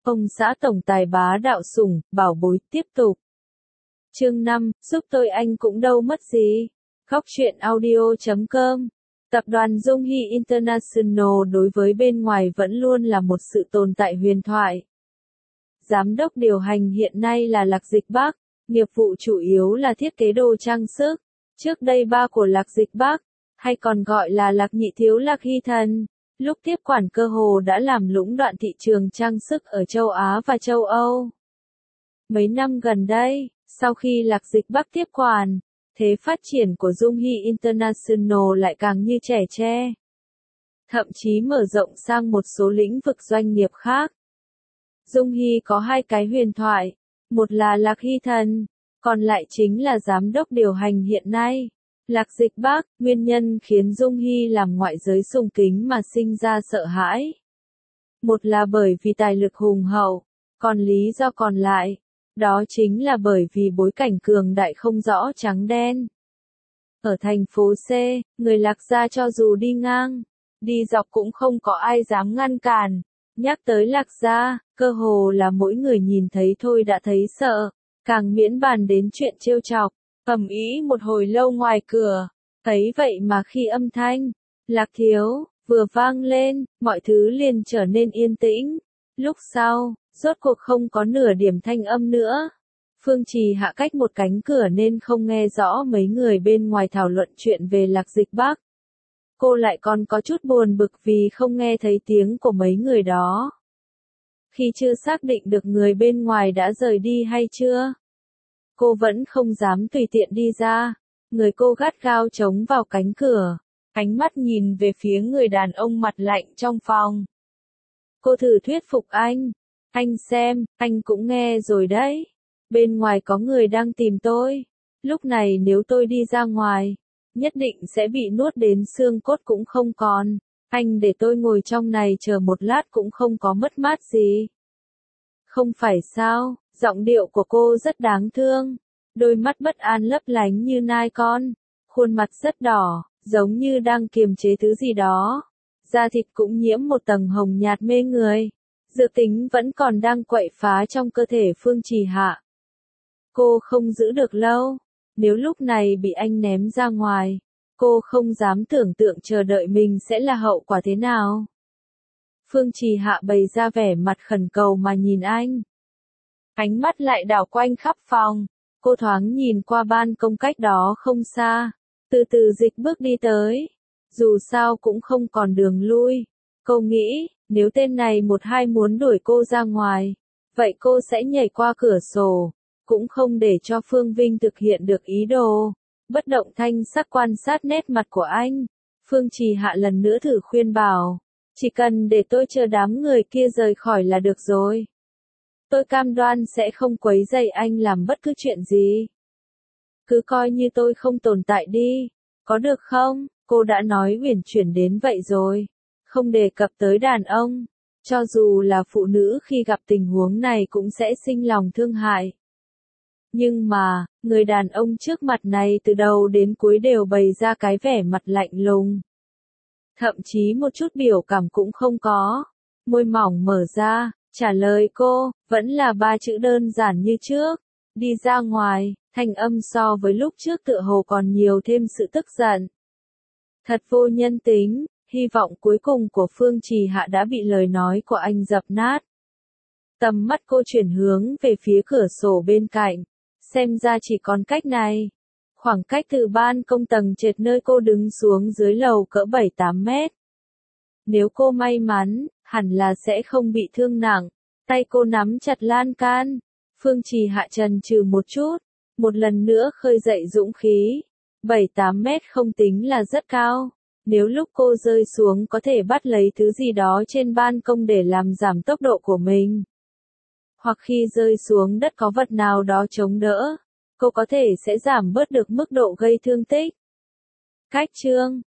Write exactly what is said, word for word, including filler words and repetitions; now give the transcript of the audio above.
Ông xã tổng tài bá đạo sủng, bảo bối, tiếp tục. Chương năm, giúp tôi anh cũng đâu mất gì. Góc truyện audio chấm com. Tập đoàn Dung Hy International đối với bên ngoài vẫn luôn là một sự tồn tại huyền thoại. Giám đốc điều hành hiện nay là Lạc Dịch Bắc, nghiệp vụ chủ yếu là thiết kế đồ trang sức. Trước đây ba của Lạc Dịch Bắc, hay còn gọi là Lạc Nhị Thiếu Lạc Hy Thần, lúc tiếp quản cơ hồ đã làm lũng đoạn thị trường trang sức ở châu Á và châu Âu. Mấy năm gần đây, sau khi Lạc Dịch Bắc tiếp quản, thế phát triển của Dung Hy International lại càng như trẻ tre. Thậm chí mở rộng sang một số lĩnh vực doanh nghiệp khác. Dung Hy có hai cái huyền thoại, một là Lạc Hy Thần, còn lại chính là giám đốc điều hành hiện nay. Lạc Dịch Bắc, nguyên nhân khiến Dung Hy làm ngoại giới sùng kính mà sinh ra sợ hãi. Một là bởi vì tài lực hùng hậu, còn lý do còn lại, đó chính là bởi vì bối cảnh cường đại không rõ trắng đen. Ở thành phố C, người Lạc gia cho dù đi ngang, đi dọc cũng không có ai dám ngăn cản. Nhắc tới Lạc gia, cơ hồ là mỗi người nhìn thấy thôi đã thấy sợ, càng miễn bàn đến chuyện trêu chọc. Ầm ĩ một hồi lâu ngoài cửa, thấy vậy mà khi âm thanh Lạc Thiếu vừa vang lên, mọi thứ liền trở nên yên tĩnh. Lúc sau, rốt cuộc không có nửa điểm thanh âm nữa. Phương Trì hạ cách một cánh cửa nên không nghe rõ mấy người bên ngoài thảo luận chuyện về Lạc Dịch Bắc. Cô lại còn có chút buồn bực vì không nghe thấy tiếng của mấy người đó. Khi chưa xác định được người bên ngoài đã rời đi hay chưa, cô vẫn không dám tùy tiện đi ra. Người cô gắt gao chống vào cánh cửa, ánh mắt nhìn về phía người đàn ông mặt lạnh trong phòng. Cô thử thuyết phục anh. Anh xem, anh cũng nghe rồi đấy. Bên ngoài có người đang tìm tôi. Lúc này nếu tôi đi ra ngoài, nhất định sẽ bị nuốt đến xương cốt cũng không còn. Anh để tôi ngồi trong này chờ một lát cũng không có mất mát gì. Không phải sao? Giọng điệu của cô rất đáng thương, đôi mắt bất an lấp lánh như nai con, khuôn mặt rất đỏ, giống như đang kiềm chế thứ gì đó. Da thịt cũng nhiễm một tầng hồng nhạt mê người, dược tính vẫn còn đang quậy phá trong cơ thể Phương Trì Hạ. Cô không giữ được lâu, nếu lúc này bị anh ném ra ngoài, cô không dám tưởng tượng chờ đợi mình sẽ là hậu quả thế nào. Phương Trì Hạ bày ra vẻ mặt khẩn cầu mà nhìn anh. Ánh mắt lại đảo quanh khắp phòng, cô thoáng nhìn qua ban công cách đó không xa, từ từ dịch bước đi tới. Dù sao cũng không còn đường lui, cô nghĩ, nếu tên này một hai muốn đuổi cô ra ngoài, vậy cô sẽ nhảy qua cửa sổ, cũng không để cho Phương Vinh thực hiện được ý đồ. Bất động thanh sắc quan sát nét mặt của anh, Phương Trì Hạ lần nữa thử khuyên bảo, chỉ cần để tôi chờ đám người kia rời khỏi là được rồi. Tôi cam đoan sẽ không quấy rầy anh làm bất cứ chuyện gì. Cứ coi như tôi không tồn tại đi, có được không? Cô đã nói uyển chuyển đến vậy rồi, không đề cập tới đàn ông. Cho dù là phụ nữ khi gặp tình huống này cũng sẽ sinh lòng thương hại. Nhưng mà, người đàn ông trước mặt này từ đầu đến cuối đều bày ra cái vẻ mặt lạnh lùng. Thậm chí một chút biểu cảm cũng không có, môi mỏng mở ra. Trả lời cô, vẫn là ba chữ đơn giản như trước. Đi ra ngoài, thanh âm so với lúc trước tựa hồ còn nhiều thêm sự tức giận. Thật vô nhân tính, hy vọng cuối cùng của Phương Trì Hạ đã bị lời nói của anh dập nát. Tầm mắt cô chuyển hướng về phía cửa sổ bên cạnh, xem ra chỉ còn cách này. Khoảng cách từ ban công tầng trệt nơi cô đứng xuống dưới lầu cỡ bảy tám mét. Nếu cô may mắn, hẳn là sẽ không bị thương nặng. Tay cô nắm chặt lan can. Phương Trì Hạ chần chừ một chút, một lần nữa khơi dậy dũng khí. bảy tám mét không tính là rất cao. Nếu lúc cô rơi xuống có thể bắt lấy thứ gì đó trên ban công để làm giảm tốc độ của mình. Hoặc khi rơi xuống đất có vật nào đó chống đỡ, cô có thể sẽ giảm bớt được mức độ gây thương tích. Cách chương